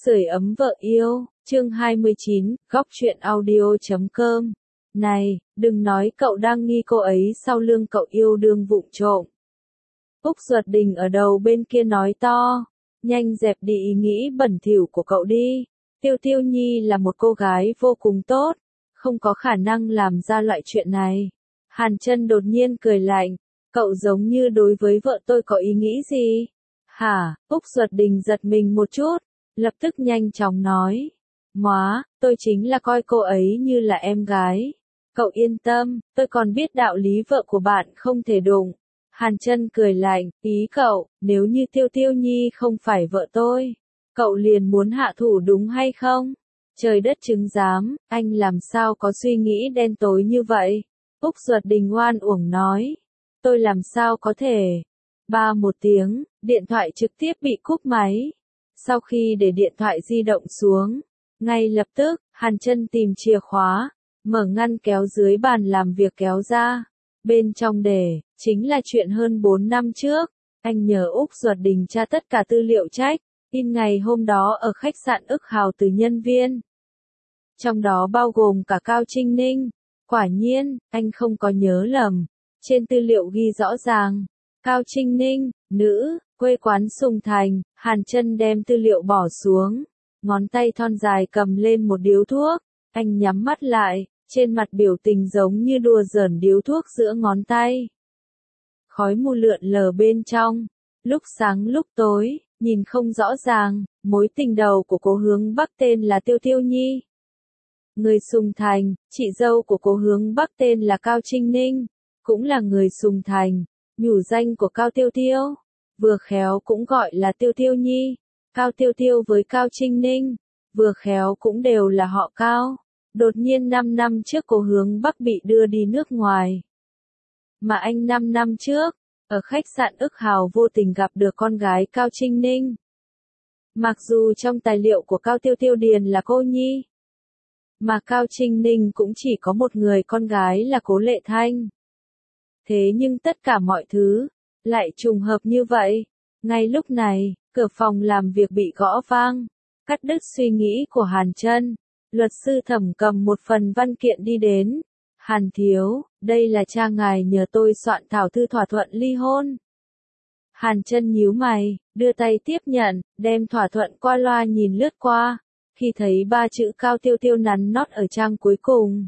Sưởi ấm vợ yêu, chương 29, góc truyện audio.com. Này, đừng nói cậu đang nghi cô ấy sau lưng cậu yêu đương vụng trộm. Úc Duật Đình ở đầu bên kia nói to, nhanh dẹp đi ý nghĩ bẩn thỉu của cậu đi. Tiêu Tiêu Nhi là một cô gái vô cùng tốt, không có khả năng làm ra loại chuyện này. Hàn Chân đột nhiên cười lạnh, cậu giống như đối với vợ tôi có ý nghĩ gì? Hả? Úc Duật Đình giật mình một chút, lập tức nhanh chóng nói. Móa, tôi chính là coi cô ấy như là em gái. Cậu yên tâm, tôi còn biết đạo lý vợ của bạn không thể đụng. Hàn Chân cười lạnh, ý cậu, nếu như Tiêu Tiêu Nhi không phải vợ tôi, cậu liền muốn hạ thủ đúng hay không? Trời đất chứng giám, anh làm sao có suy nghĩ đen tối như vậy? Úc Duật Đình oan uổng nói. Tôi làm sao có thể? Ba một tiếng, điện thoại trực tiếp bị cúp máy. Sau khi để điện thoại di động xuống, ngay lập tức, Hàn Chân tìm chìa khóa, mở ngăn kéo dưới bàn làm việc kéo ra. Bên trong để, chính là chuyện hơn 4 năm trước. Anh nhờ Úc Duật Đình tra tất cả tư liệu trách, in ngày hôm đó ở khách sạn Ức Hào từ nhân viên. Trong đó bao gồm cả Cao Trinh Ninh. Quả nhiên, anh không có nhớ lầm. Trên tư liệu ghi rõ ràng, Cao Trinh Ninh, nữ, quê quán Sùng Thành. Hàn Chân đem tư liệu bỏ xuống, ngón tay thon dài cầm lên một điếu thuốc, anh nhắm mắt lại, trên mặt biểu tình giống như đùa giỡn điếu thuốc giữa ngón tay. Khói mù lượn lờ bên trong, lúc sáng lúc tối, nhìn không rõ ràng, mối tình đầu của cô hướng Bắc tên là Tiêu Tiêu Nhi. Người Sùng Thành, chị dâu của cô hướng Bắc tên là Cao Trinh Ninh, cũng là người Sùng Thành, nhủ danh của Cao Tiêu Tiêu. Vừa khéo cũng gọi là Tiêu Tiêu Nhi. Cao Tiêu Tiêu với Cao Trinh Ninh, vừa khéo cũng đều là họ Cao. Đột nhiên 5 năm trước cô hướng Bắc bị đưa đi nước ngoài. Mà anh 5 năm trước, ở khách sạn Ức Hào vô tình gặp được con gái Cao Trinh Ninh. Mặc dù trong tài liệu của Cao Tiêu Tiêu điền là cô Nhi, mà Cao Trinh Ninh cũng chỉ có một người con gái là Cố Lệ Thanh. Thế nhưng tất cả mọi thứ lại trùng hợp như vậy. Ngay lúc này, cửa phòng làm việc bị gõ vang, cắt đứt suy nghĩ của Hàn Chân. Luật sư Thẩm cầm một phần văn kiện đi đến. Hàn thiếu, đây là cha ngài nhờ tôi soạn thảo thư thỏa thuận ly hôn. Hàn Chân nhíu mày, đưa tay tiếp nhận, đem thỏa thuận qua loa nhìn lướt qua. Khi thấy 3 chữ Cao Tiêu Tiêu nắn nót ở trang cuối cùng,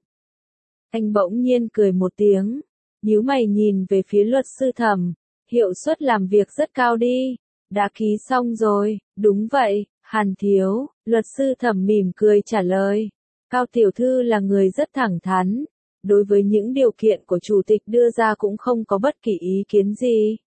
anh bỗng nhiên cười một tiếng, nhíu mày nhìn về phía luật sư Thẩm. Hiệu suất làm việc rất cao đi. Đã ký xong rồi, đúng vậy, Hàn thiếu, luật sư Thẩm mỉm cười trả lời. Cao tiểu thư là người rất thẳng thắn, đối với những điều kiện của chủ tịch đưa ra cũng không có bất kỳ ý kiến gì.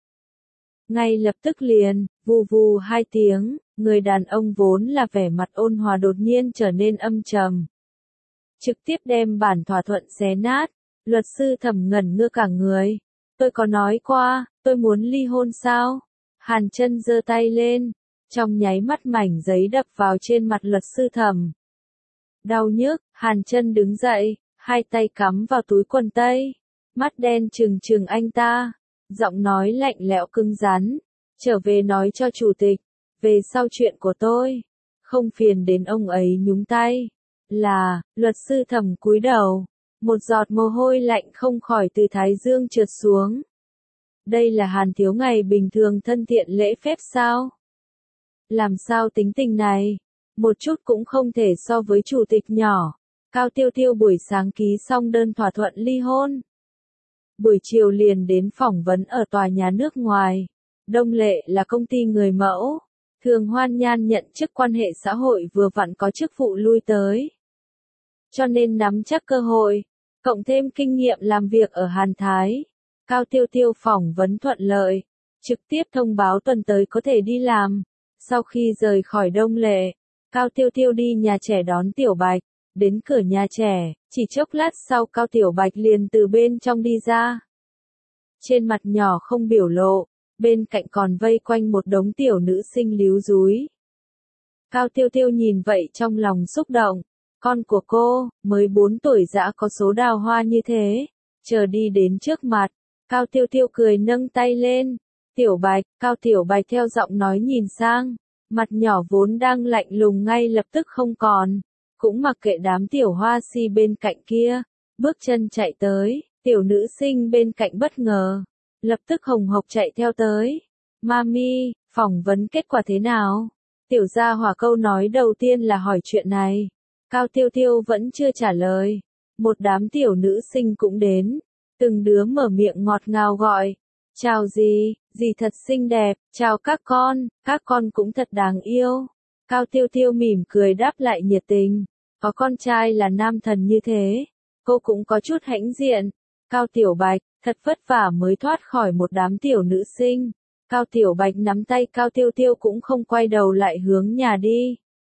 Ngay lập tức liền, vù vù 2 tiếng, người đàn ông vốn là vẻ mặt ôn hòa đột nhiên trở nên âm trầm. Trực tiếp đem bản thỏa thuận xé nát, luật sư Thẩm ngẩn ngơ cả người. Tôi có nói qua, tôi muốn ly hôn sao? Hàn Chân giơ tay lên, trong nháy mắt mảnh giấy đập vào trên mặt luật sư Thẩm. Đau nhức, Hàn Chân đứng dậy, 2 tay cắm vào túi quần tây, mắt đen trừng trừng anh ta, giọng nói lạnh lẽo cứng rắn, trở về nói cho chủ tịch, về sau chuyện của tôi, không phiền đến ông ấy nhúng tay. Là, luật sư Thẩm cúi đầu, một giọt mồ hôi lạnh không khỏi từ thái dương trượt xuống. Đây là Hàn thiếu ngày bình thường thân thiện lễ phép sao? Làm sao tính tình này? Một chút cũng không thể so với chủ tịch nhỏ. Cao Tiêu Tiêu buổi sáng ký xong đơn thỏa thuận ly hôn. Buổi chiều liền đến phỏng vấn ở tòa nhà nước ngoài. Đông Lệ là công ty người mẫu. Thường Hoan Nhan nhận chức quan hệ xã hội vừa vặn có chức vụ lui tới. Cho nên nắm chắc cơ hội, cộng thêm kinh nghiệm làm việc ở Hàn Thái. Cao Tiêu Tiêu phỏng vấn thuận lợi, trực tiếp thông báo tuần tới có thể đi làm. Sau khi rời khỏi Đông Lệ, Cao Tiêu Tiêu đi nhà trẻ đón Tiểu Bạch, đến cửa nhà trẻ, chỉ chốc lát sau Cao Tiểu Bạch liền từ bên trong đi ra. Trên mặt nhỏ không biểu lộ, bên cạnh còn vây quanh một đống tiểu nữ sinh líu rúi. Cao Tiêu Tiêu nhìn vậy trong lòng xúc động, con của cô, mới 4 tuổi đã có số đào hoa như thế, chờ đi đến trước mặt. Cao Tiêu Tiêu cười nâng tay lên. Tiểu Bạch, Cao Tiểu Bạch theo giọng nói nhìn sang. Mặt nhỏ vốn đang lạnh lùng ngay lập tức không còn, cũng mặc kệ đám tiểu hoa si bên cạnh kia, bước chân chạy tới, tiểu nữ sinh bên cạnh bất ngờ, lập tức hồng hộc chạy theo tới. Mami, phỏng vấn kết quả thế nào? Tiểu gia hỏa câu nói đầu tiên là hỏi chuyện này. Cao Tiêu Tiêu vẫn chưa trả lời. Một đám tiểu nữ sinh cũng đến. Từng đứa mở miệng ngọt ngào gọi. Chào dì thật xinh đẹp, chào các con cũng thật đáng yêu. Cao Tiêu Tiêu mỉm cười đáp lại nhiệt tình. Có con trai là nam thần như thế. Cô cũng có chút hãnh diện. Cao Tiểu Bạch, thật vất vả mới thoát khỏi một đám tiểu nữ sinh. Cao Tiểu Bạch nắm tay Cao Tiêu Tiêu cũng không quay đầu lại hướng nhà đi.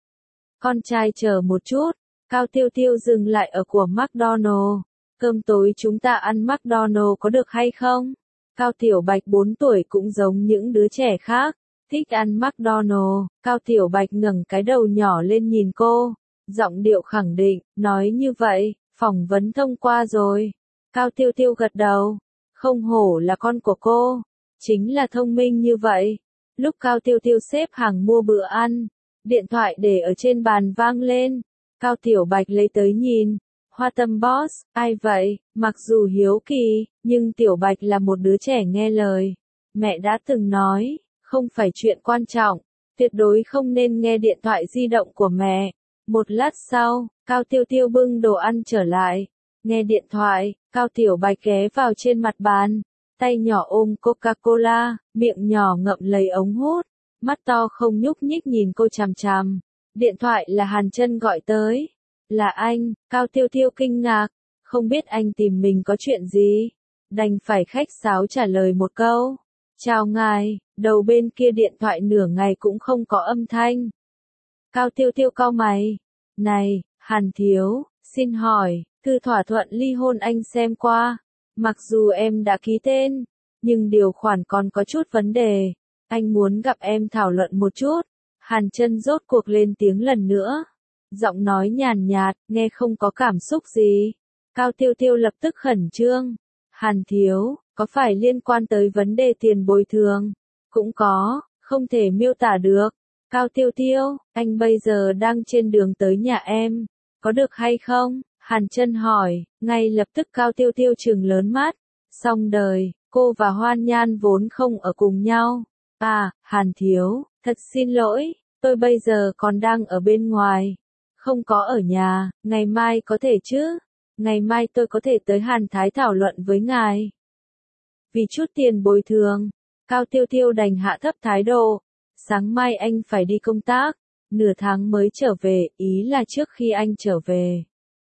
Con trai chờ một chút, Cao Tiêu Tiêu dừng lại ở của McDonald. Cơm tối chúng ta ăn McDonald có được hay không? Cao Tiểu Bạch 4 tuổi cũng giống những đứa trẻ khác, thích ăn McDonald. Cao Tiểu Bạch ngẩng cái đầu nhỏ lên nhìn cô, giọng điệu khẳng định, nói như vậy, phỏng vấn thông qua rồi. Cao Tiêu Tiêu gật đầu, không hổ là con của cô, chính là thông minh như vậy. Lúc Cao Tiêu Tiêu xếp hàng mua bữa ăn, điện thoại để ở trên bàn vang lên. Cao Tiểu Bạch lấy tới nhìn. Hoa Tâm Boss, ai vậy? Mặc dù hiếu kỳ, nhưng Tiểu Bạch là một đứa trẻ nghe lời. Mẹ đã từng nói, không phải chuyện quan trọng, tuyệt đối không nên nghe điện thoại di động của mẹ. Một lát sau, Cao Tiêu Tiêu bưng đồ ăn trở lại. Nghe điện thoại, Cao Tiểu Bạch ghé vào trên mặt bàn, tay nhỏ ôm Coca-Cola, miệng nhỏ ngậm lấy ống hút, mắt to không nhúc nhích nhìn cô chằm chằm. Điện thoại là Hàn Chân gọi tới. Là anh, Cao Tiêu Tiêu kinh ngạc, không biết anh tìm mình có chuyện gì. Đành phải khách sáo trả lời một câu. Chào ngài, đầu bên kia điện thoại nửa ngày cũng không có âm thanh. Cao Tiêu Tiêu cau mày. Này, Hàn thiếu, xin hỏi, thư thỏa thuận ly hôn anh xem qua. Mặc dù em đã ký tên, nhưng điều khoản còn có chút vấn đề. Anh muốn gặp em thảo luận một chút. Hàn Chân rốt cuộc lên tiếng lần nữa. Giọng nói nhàn nhạt, nghe không có cảm xúc gì. Cao Tiêu Tiêu lập tức khẩn trương. Hàn thiếu, có phải liên quan tới vấn đề tiền bồi thường? Cũng có, không thể miêu tả được. Cao Tiêu Tiêu, anh bây giờ đang trên đường tới nhà em. Có được hay không? Hàn Chân hỏi, ngay lập tức Cao Tiêu Tiêu trừng lớn mắt. Xong đời, cô và Hoan Nhan vốn không ở cùng nhau. À, Hàn thiếu, thật xin lỗi, tôi bây giờ còn đang ở bên ngoài. Không có ở nhà, ngày mai có thể chứ? Ngày mai tôi có thể tới Hàn Thái thảo luận với ngài. Vì chút tiền bồi thường, Cao Tiêu Tiêu đành hạ thấp thái độ. Sáng mai anh phải đi công tác, nửa tháng mới trở về, ý là trước khi anh trở về.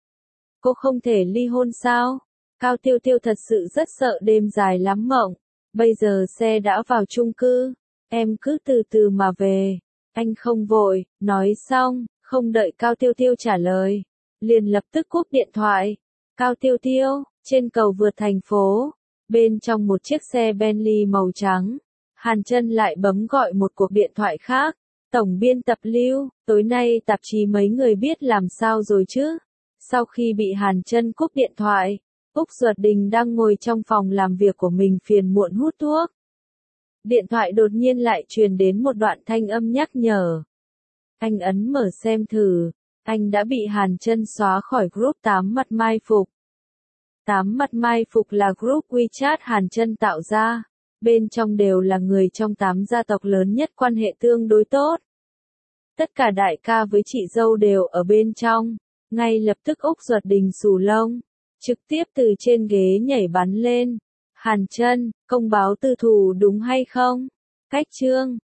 Cô không thể ly hôn sao? Cao Tiêu Tiêu thật sự rất sợ đêm dài lắm mộng. Bây giờ xe đã vào chung cư, em cứ từ từ mà về. Anh không vội, nói xong, không đợi Cao Tiêu Tiêu trả lời, liền lập tức cúp điện thoại. Cao Tiêu Tiêu, trên cầu vượt thành phố, bên trong một chiếc xe Bentley màu trắng, Hàn Chân lại bấm gọi một cuộc điện thoại khác. Tổng biên tập Lưu, tối nay tạp chí mấy người biết làm sao rồi chứ? Sau khi bị Hàn Chân cúp điện thoại, Úc Duật Đình đang ngồi trong phòng làm việc của mình phiền muộn hút thuốc. Điện thoại đột nhiên lại truyền đến một đoạn thanh âm nhắc nhở. Anh ấn mở xem thử, anh đã bị Hàn Chân xóa khỏi group 8 mặt mai phục. 8 mặt mai phục là group WeChat Hàn Chân tạo ra, bên trong đều là người trong 8 gia tộc lớn nhất quan hệ tương đối tốt. Tất cả đại ca với chị dâu đều ở bên trong, ngay lập tức Úc Duật Đình xù lông, trực tiếp từ trên ghế nhảy bắn lên. Hàn Chân, công báo tư thù đúng hay không? Cách chương